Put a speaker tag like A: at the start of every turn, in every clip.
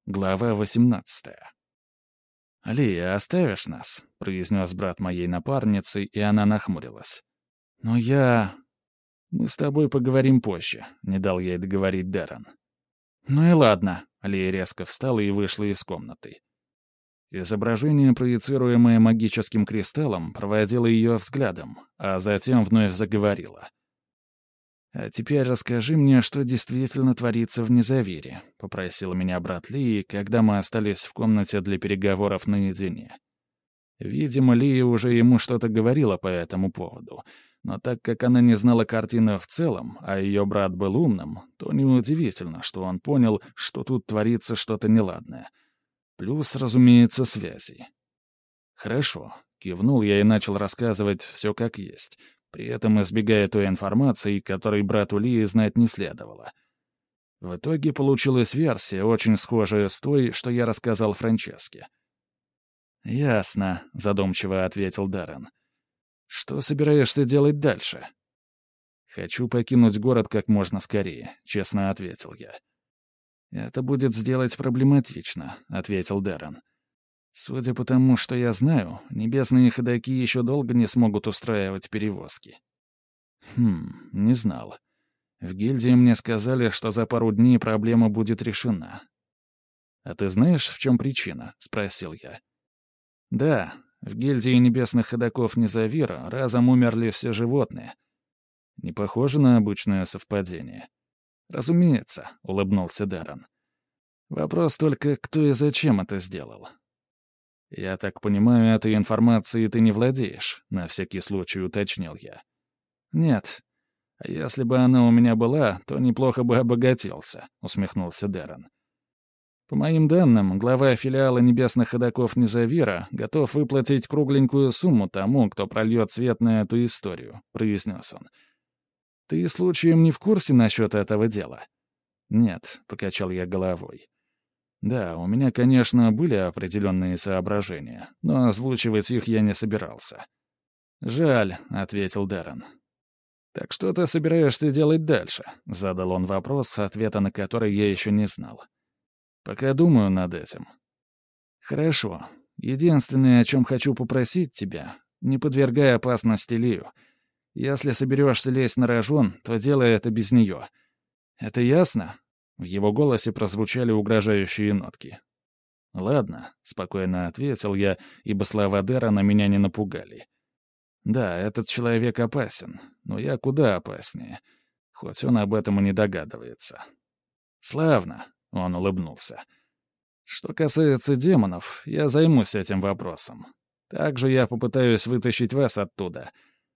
A: Глава 18. «Лия, оставишь нас?» — произнес брат моей напарницы, и она нахмурилась. «Но я...» «Мы с тобой поговорим позже», — не дал ей договорить Дэрон. «Ну и ладно», — Лия резко встала и вышла из комнаты. Изображение, проецируемое магическим кристаллом, проводило ее взглядом, а затем вновь заговорила. «А теперь расскажи мне, что действительно творится в Незавере», — попросил меня брат Лии, когда мы остались в комнате для переговоров наедине. Видимо, Лия уже ему что-то говорила по этому поводу, но так как она не знала картины в целом, а ее брат был умным, то неудивительно, что он понял, что тут творится что-то неладное. Плюс, разумеется, связи. «Хорошо», — кивнул я и начал рассказывать все как есть, при этом избегая той информации, которой брату Лии знать не следовало. В итоге получилась версия, очень схожая с той, что я рассказал Франческе. «Ясно», — задумчиво ответил Даррен. «Что собираешься делать дальше?» «Хочу покинуть город как можно скорее», — честно ответил я. «Это будет сделать проблематично», — ответил Даррен. «Судя по тому, что я знаю, небесные ходаки еще долго не смогут устраивать перевозки». Не знал. В гильдии мне сказали, что за пару дней проблема будет решена. «А ты знаешь, в чем причина?» — спросил я. «Да, в гильдии небесных ходаков Незавира разом умерли все животные. Не похоже на обычное совпадение». «Разумеется», — улыбнулся Даррен. «Вопрос только, кто и зачем это сделал». «Я так понимаю, этой информацией ты не владеешь», — на всякий случай уточнил я. «Нет. А если бы она у меня была, то неплохо бы обогатился», — усмехнулся Даррен. «По моим данным, глава филиала небесных ходаков Незавира готов выплатить кругленькую сумму тому, кто прольет свет на эту историю», — произнес он. «Ты случаем не в курсе насчет этого дела?» «Нет», — покачал я головой. «Да, у меня, конечно, были определенные соображения, но озвучивать их я не собирался». «Жаль», — ответил Даррен. «Так что ты собираешься делать дальше?» — задал он вопрос, ответа на который я еще не знал. «Пока думаю над этим». «Хорошо. Единственное, о чем хочу попросить тебя, не подвергай опасности Лию. Если соберешься лезть на рожон, то делай это без нее. Это ясно?» В его голосе прозвучали угрожающие нотки. «Ладно», — спокойно ответил я, ибо слова Дэрона меня не напугали. «Да, этот человек опасен, но я куда опаснее, хоть он об этом и не догадывается». «Славно», — он улыбнулся. «Что касается демонов, я займусь этим вопросом. Также я попытаюсь вытащить вас оттуда.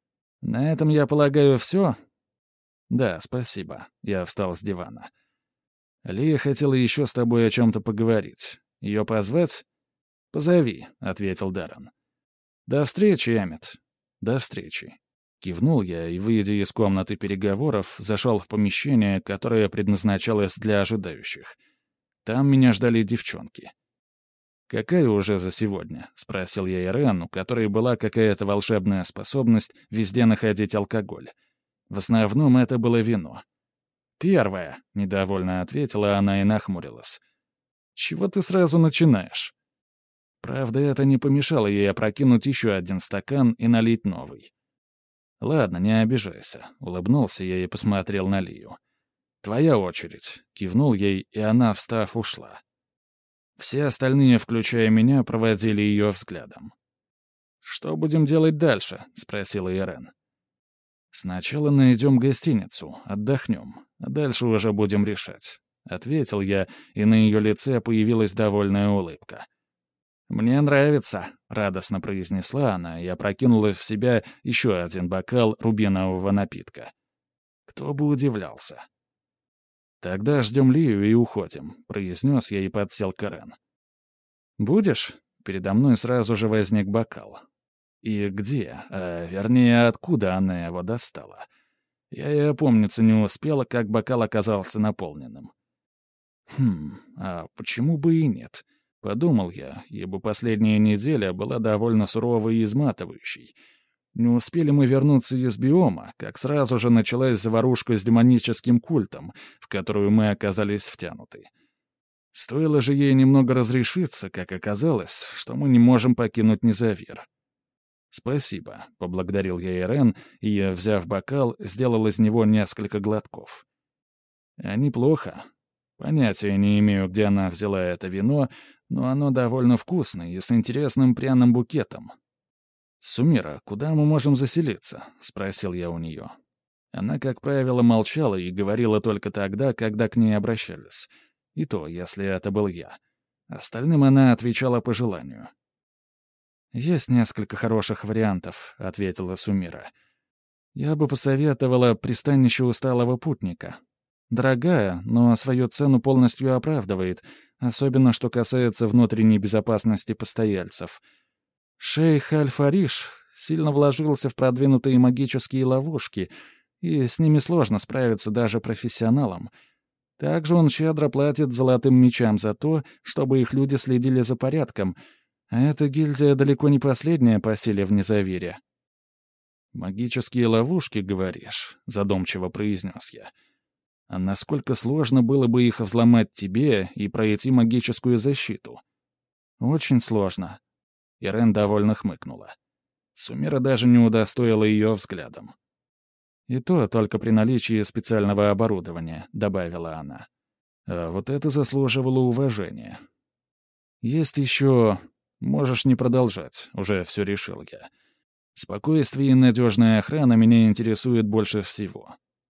A: На этом, я полагаю, все?» «Да, спасибо», — я встал с дивана. «Лия хотела еще с тобой о чем-то поговорить. Ее позвать?» «Позови», — ответил Даррен. «До встречи, Эммет». «До встречи». Кивнул я и, выйдя из комнаты переговоров, зашел в помещение, которое предназначалось для ожидающих. Там меня ждали девчонки. «Какая уже за сегодня?» — спросил я Ирен, у которой была какая-то волшебная способность везде находить алкоголь. В основном это было вино. «Первая», — недовольно ответила она и нахмурилась. «Чего ты сразу начинаешь?» Правда, это не помешало ей опрокинуть еще один стакан и налить новый. «Ладно, не обижайся», — улыбнулся я и посмотрел на Лию. «Твоя очередь», — кивнул ей, и она, встав, ушла. Все остальные, включая меня, проводили ее взглядом. «Что будем делать дальше?» — спросила Ирен. «Сначала найдем гостиницу, отдохнем, а дальше уже будем решать», — ответил я, и на ее лице появилась довольная улыбка. «Мне нравится», — радостно произнесла она и опрокинула в себя еще один бокал рубинового напитка. Кто бы удивлялся. «Тогда ждем Лию и уходим», — произнес я и подсел к Ирен. «Будешь?» — передо мной сразу же возник бокал. И где, вернее, откуда она его достала? Я и опомниться не успела, как бокал оказался наполненным. А почему бы и нет? Подумал я, ибо последняя неделя была довольно суровой и изматывающей. Не успели мы вернуться из биома, как сразу же началась заварушка с демоническим культом, в которую мы оказались втянуты. Стоило же ей немного разрешиться, как оказалось, что мы не можем покинуть Незавир. «Спасибо», — поблагодарил я Ирен и, взяв бокал, сделал из него несколько глотков. «А неплохо. Понятия не имею, где она взяла это вино, но оно довольно вкусное и с интересным пряным букетом». «Сумира, куда мы можем заселиться?» — спросил я у нее. Она, как правило, молчала и говорила только тогда, когда к ней обращались. И то, если это был я. Остальным она отвечала по желанию. «Есть несколько хороших вариантов», — ответила Сумира. «Я бы посоветовала пристанище усталого путника. Дорогая, но свою цену полностью оправдывает, особенно что касается внутренней безопасности постояльцев. Шейх Аль-Фариш сильно вложился в продвинутые магические ловушки, и с ними сложно справиться даже профессионалам. Также он щедро платит золотым мечам за то, чтобы их люди следили за порядком, а эта гильдия далеко не последняя по силе в Незавире». «Магические ловушки, говоришь?» — задумчиво произнес я. «А насколько сложно было бы их взломать тебе и пройти магическую защиту?» «Очень сложно». Ирен довольно хмыкнула. Сумира даже не удостоила ее взглядом. «И то только при наличии специального оборудования», — добавила она. «А вот это заслуживало уважения. Есть еще... Можешь не продолжать, уже все решил я. Спокойствие и надежная охрана меня интересует больше всего».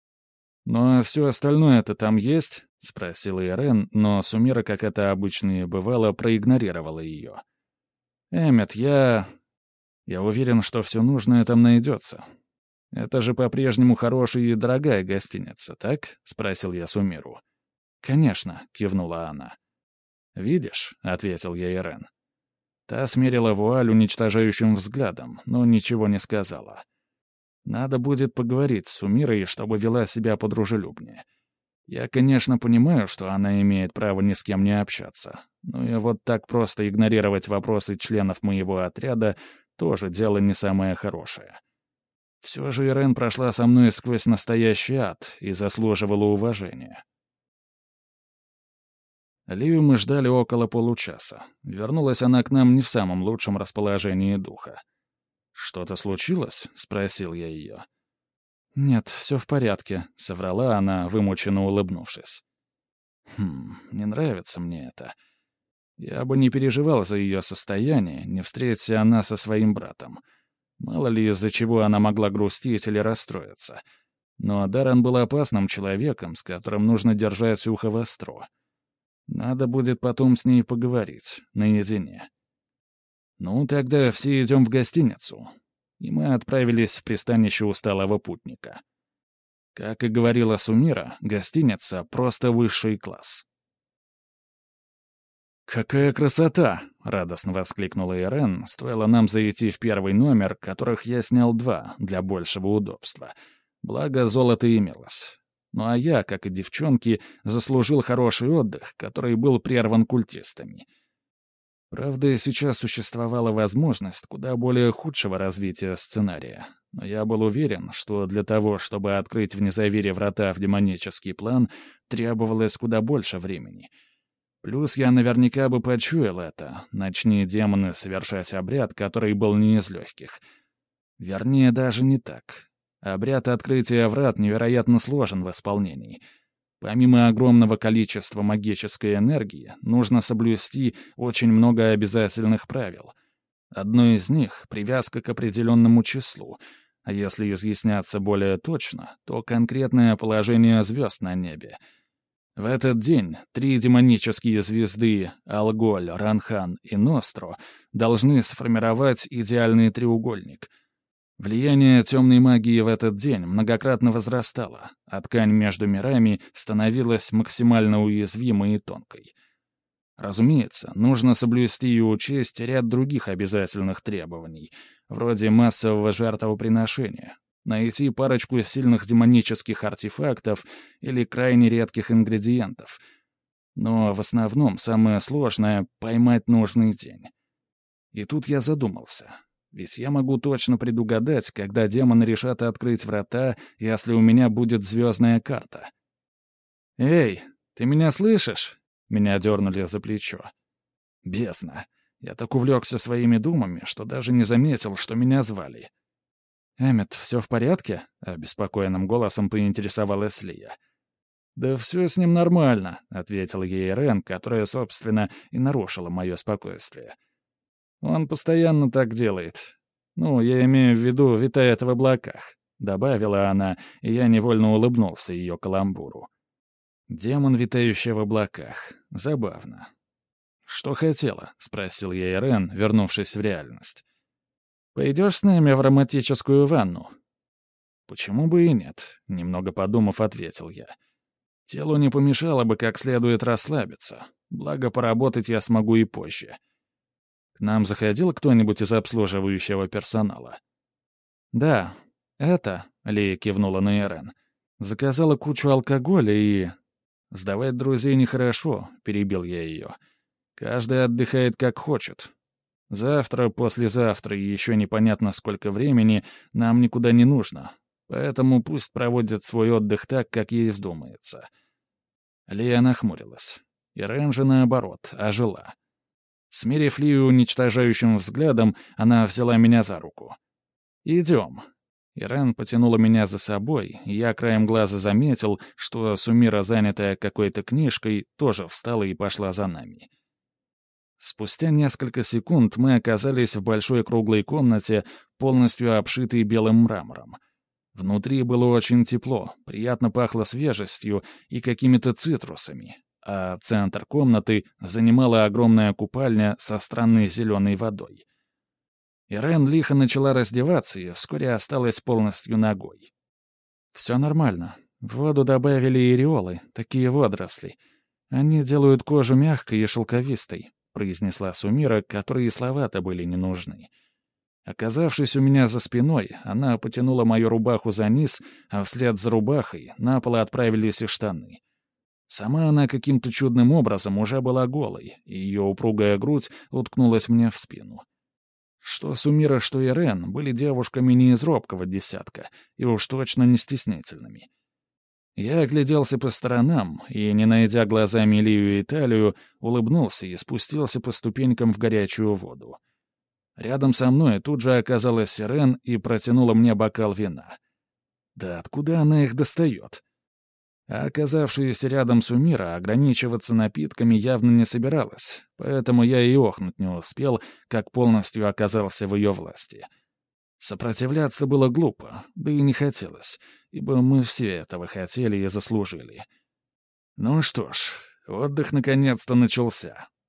A: «Ну а все остальное-то там есть?» — спросила Ирен, но Сумира, как это обычно и бывало, проигнорировала ее. «Эммет, я уверен, что все нужное там найдется. Это же по-прежнему хорошая и дорогая гостиница, так?» — спросил я Сумиру. «Конечно», — кивнула она. «Видишь», — ответил я Ирен. Та смерила вуаль уничтожающим взглядом, но ничего не сказала. «Надо будет поговорить с Сумирой, чтобы вела себя подружелюбнее. Я, конечно, понимаю, что она имеет право ни с кем не общаться, но и вот так просто игнорировать вопросы членов моего отряда тоже дело не самое хорошее. Все же Ирен прошла со мной сквозь настоящий ад и заслуживала уважения». Ливию мы ждали около получаса. Вернулась она к нам не в самом лучшем расположении духа. «Что-то случилось?» — спросил я ее. «Нет, все в порядке», — соврала она, вымученно улыбнувшись. Не нравится мне это. Я бы не переживал за ее состояние, не встреться она со своим братом. Мало ли, из-за чего она могла грустить или расстроиться. Но Даррен был опасным человеком, с которым нужно держать ухо востро. Надо будет потом с ней поговорить, наедине. Ну, тогда все идем в гостиницу. И мы отправились в пристанище усталого путника. Как и говорила Сумира, гостиница — просто высший класс. «Какая красота!» — радостно воскликнула Ирен, стоило нам зайти в первый номер, которых я снял 2 для большего удобства. Благо, золото имелось. Ну а я, как и девчонки, заслужил хороший отдых, который был прерван культистами. Правда, сейчас существовала возможность куда более худшего развития сценария, но я был уверен, что для того, чтобы открыть в Незавире врата в демонический план, требовалось куда больше времени. Плюс я наверняка бы почуял это, начни демоны совершать обряд, который был не из легких. Вернее, даже не так. Обряд открытия врат невероятно сложен в исполнении. Помимо огромного количества магической энергии, нужно соблюсти очень много обязательных правил. Одно из них — привязка к определенному числу, а если изъясняться более точно, то конкретное положение звезд на небе. В этот день 3 демонические звезды — Алголь, Ранхан и Ностро — должны сформировать идеальный треугольник — влияние темной магии в этот день многократно возрастало, а ткань между мирами становилась максимально уязвимой и тонкой. Разумеется, нужно соблюсти и учесть ряд других обязательных требований, вроде массового жертвоприношения, найти парочку сильных демонических артефактов или крайне редких ингредиентов. Но в основном самое сложное — поймать нужный день. И тут я задумался — ведь я могу точно предугадать, когда демоны решат открыть врата, если у меня будет звездная карта. «Эй, ты меня слышишь?» Меня дернули за плечо. Бездна. Я так увлекся своими думами, что даже не заметил, что меня звали. «Эммет, все в порядке?» — обеспокоенным голосом поинтересовалась Лия. «Да все с ним нормально», — ответил ей Рен, которая, собственно, и нарушила мое спокойствие. «Он постоянно так делает. Ну, я имею в виду, витает в облаках», — добавила она, и я невольно улыбнулся ее каламбуру. «Демон, витающий в облаках. Забавно». «Что хотела?» — спросил я Ирен, вернувшись в реальность. «Пойдешь с нами в романтическую ванну?» «Почему бы и нет?» — немного подумав, ответил я. «Телу не помешало бы как следует расслабиться. Благо, поработать я смогу и позже». «К нам заходил кто-нибудь из обслуживающего персонала?» «Да, это...» — Лия кивнула на Ирен. «Заказала кучу алкоголя и...» «Сдавать друзей нехорошо», — перебил я ее. «Каждый отдыхает как хочет. Завтра, послезавтра и еще непонятно сколько времени нам никуда не нужно, поэтому пусть проводят свой отдых так, как ей вздумается». Лия нахмурилась. Ирен же, наоборот, ожила. Смерив Лию уничтожающим взглядом, она взяла меня за руку. «Идем». Ирен потянула меня за собой, и я краем глаза заметил, что Сумира, занятая какой-то книжкой, тоже встала и пошла за нами. Спустя несколько секунд мы оказались в большой круглой комнате, полностью обшитой белым мрамором. Внутри было очень тепло, приятно пахло свежестью и какими-то цитрусами, а центр комнаты занимала огромная купальня со странной зеленой водой. Ирен лихо начала раздеваться и вскоре осталась полностью нагой. «Все нормально. В воду добавили ириолы, такие водоросли. Они делают кожу мягкой и шелковистой», — произнесла Сумира, которой и слова-то были не нужны. Оказавшись у меня за спиной, она потянула мою рубаху за низ, а вслед за рубахой на пол отправились и штаны. Сама она каким-то чудным образом уже была голой, и ее упругая грудь уткнулась мне в спину. Что Сумира, что Ирен были девушками не из робкого десятка, и уж точно не стеснительными. Я огляделся по сторонам и, не найдя глазами Лию и Талию, улыбнулся и спустился по ступенькам в горячую воду. Рядом со мной тут же оказалась Ирен и протянула мне бокал вина. Да откуда она их достает? А оказавшаяся рядом Сумира ограничиваться напитками явно не собиралась, поэтому я и охнуть не успел, как полностью оказался в ее власти. Сопротивляться было глупо, да и не хотелось, ибо мы все этого хотели и заслужили. Ну что ж, отдых наконец-то начался.